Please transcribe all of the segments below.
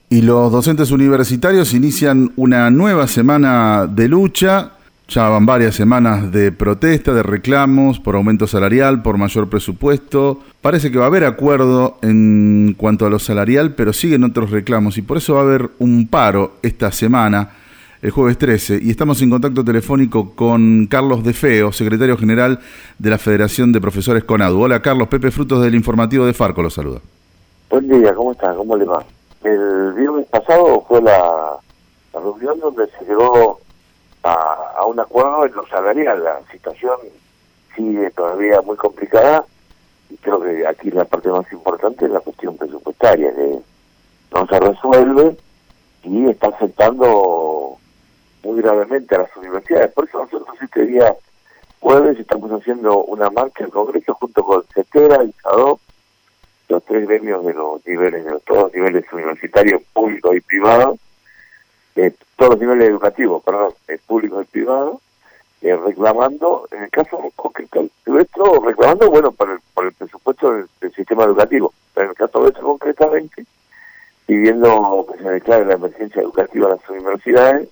Y los docentes universitarios inician una nueva semana de lucha. Ya van varias semanas de protesta, de reclamos por aumento salarial, por mayor presupuesto. Parece que va a haber acuerdo en cuanto a lo salarial, pero siguen otros reclamos y por eso va a haber un paro esta semana, el jueves 13. Y estamos en contacto telefónico con Carlos De Feo, secretario general de la Federación de Profesores CONADU. Hola Carlos, Pepe Frutos del informativo de Farco lo saluda. Buen día, ¿cómo está? ¿Cómo le va? El viernes pasado fue la reunión donde se llegó a un acuerdo en lo salarial. La situación sigue todavía muy complicada y creo que aquí la parte más importante es la cuestión presupuestaria, que no se resuelve y está afectando muy gravemente a las universidades. Por eso nosotros este día jueves estamos haciendo una marcha en Congreso junto con CETERA y SADOP, los tres gremios de los niveles, de todos los niveles universitarios, públicos y privados, todos los niveles educativos, públicos y privados, reclamando, en el caso concreto nuestro, reclamando, bueno, por el presupuesto del sistema educativo, pero en el caso nuestro concretamente, pidiendo que se declare la emergencia educativa a las universidades,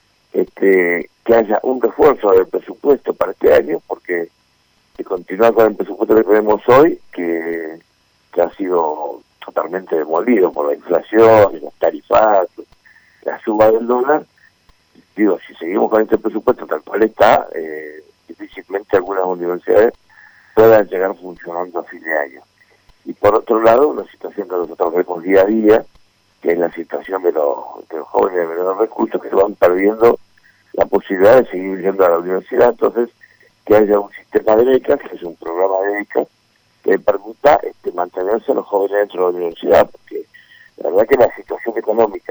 que haya un refuerzo del presupuesto para este año, porque si continuar con el presupuesto que tenemos hoy, que ha sido totalmente demolido por la inflación, los tarifazos, la suba del dólar. Digo, si seguimos con este presupuesto tal cual está, difícilmente algunas universidades puedan llegar funcionando a fin de año. Y por otro lado, una situación que nosotros vemos día a día, que es la situación de los jóvenes de menores recursos que van perdiendo la posibilidad de seguir yendo a la universidad. Entonces, que haya un sistema de becas, que es un programa de becas, que permita mantenerse a los jóvenes dentro de la universidad, porque la verdad que la situación económica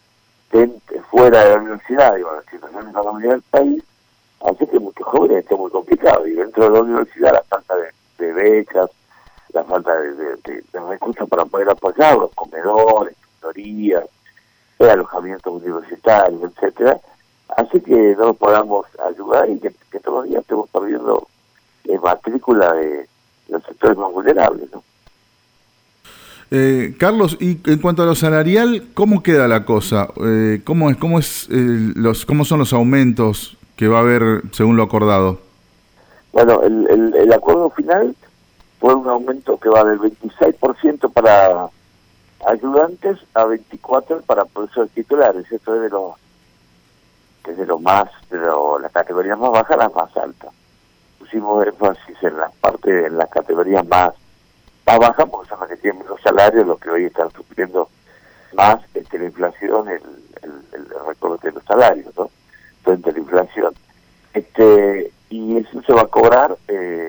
fuera de la universidad, digo, la situación económica del país, hace que muchos jóvenes estén muy complicados, y dentro de la universidad la falta de becas, la falta de recursos para poder apoyar los comedores, tutorías, alojamientos universitarios, etcétera, hace que no nos podamos ayudar y que todos los días estemos perdiendo matrícula de los sectores más vulnerables, ¿no? Carlos, y en cuanto a lo salarial, ¿cómo queda la cosa? ¿Cómo son los aumentos que va a haber según lo acordado? Bueno, el acuerdo final fue un aumento que va del 26% para ayudantes a 24% para profesores titulares. Esto es de las categorías más bajas a las más altas. Pusimos énfasis en las categorías más bajas, porque son las que tienen menos salarios, los que hoy están sufriendo más la inflación, el recorte de los salarios, ¿no? Frente a la inflación. Y eso se va a cobrar,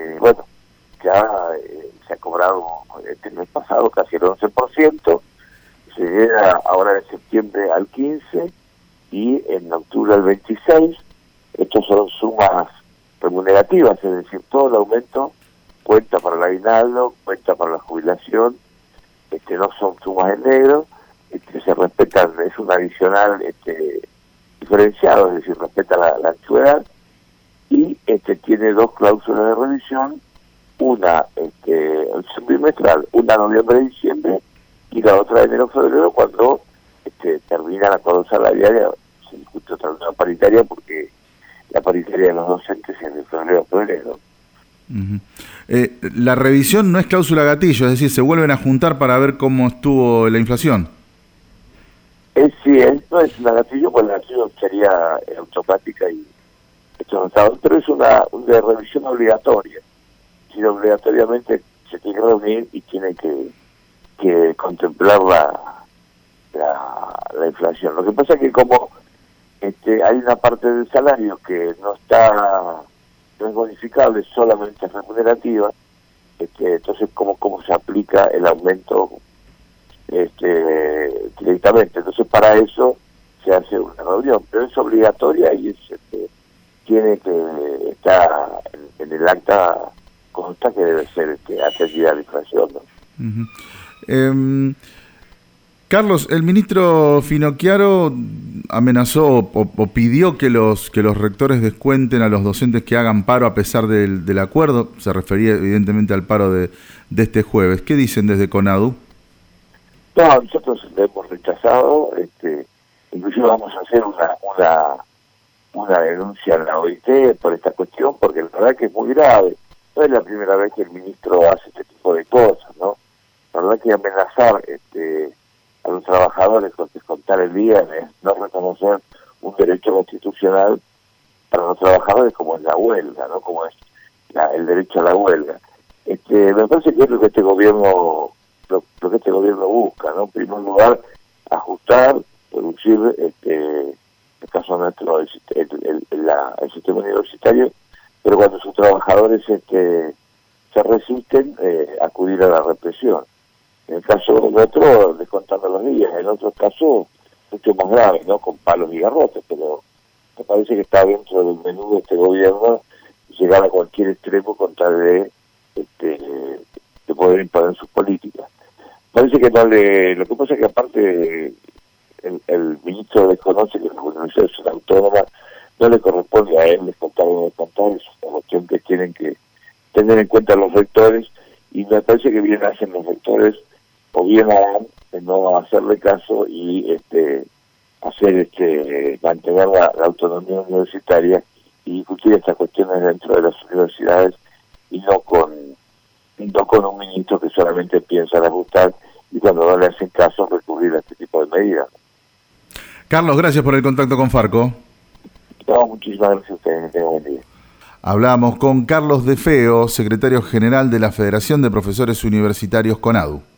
se ha cobrado este mes pasado casi el 11%, se llega ahora en septiembre al 15% y en octubre al 26%. Estos son sumas remunerativas, es decir, todo el aumento cuenta para el aguinaldo, cuenta para la jubilación, no son sumas en negro, se respetan, es un adicional diferenciado, es decir, respeta la antigüedad, y tiene dos cláusulas de revisión, una bimestral, una noviembre-diciembre, y la otra enero-febrero, cuando termina el acuerdo salarial. Se discute otra nueva paritaria, porque la paritaria de los docentes es de febrero-febrero. Uh-huh. La revisión no es cláusula gatillo, es decir, se vuelven a juntar para ver cómo estuvo la inflación. Sí, no es una gatillo, pues la gatillo sería automática y pero es una revisión obligatoria. Si obligatoriamente se tiene que reunir y tiene que contemplar la inflación. Lo que pasa es que como hay una parte del salario que no es bonificable, solamente es remunerativa, entonces cómo se aplica el aumento directamente. Entonces para eso se hace una reunión, pero es obligatoria y tiene que estar en el acta, consta que debe ser atendida la inflación, ¿no? Uh-huh. Carlos, el ministro Finocchiaro amenazó o pidió que los rectores descuenten a los docentes que hagan paro a pesar del acuerdo. Se refería evidentemente al paro de este jueves. ¿Qué dicen desde CONADU? No, nosotros lo hemos rechazado, inclusive vamos a hacer una denuncia en la OIT por esta cuestión, porque la verdad que es muy grave. No es la primera vez que el ministro hace este tipo de cosas, ¿no? La verdad que amenazar a los trabajadores con descontar el día es no reconocer un derecho constitucional para los trabajadores como es la huelga, ¿no? Como es el derecho a la huelga. Me parece que es lo que este gobierno busca, ¿no? En primer lugar, ajustar, reducir el caso nuestro, el sistema universitario, pero cuando sus trabajadores se resisten, acudir a la represión. En el caso nuestro, descontando los días, en otros casos, mucho más graves, ¿no? Con palos y garrotes, pero me parece que está dentro del menú de este gobierno llegar a cualquier extremo con tal de poder imponer sus políticas. Parece que lo que pasa es que aparte el ministro desconoce que las universidades son autónomas, no le corresponde a él descontar o no descontar, es una cuestión que tienen que tener en cuenta los rectores, y me parece que bien hacen los rectores, o bien harán en no hacerle caso y mantener la autonomía universitaria y discutir estas cuestiones dentro de las universidades y no con un ministro que solamente piensa en ajustar y cuando no le hacen caso recurrir a este tipo de medidas. Carlos, gracias por el contacto con Farco. No, muchísimas gracias a ustedes, que tengan buen día. Hablamos con Carlos De Feo, secretario general de la Federación de Profesores Universitarios CONADU.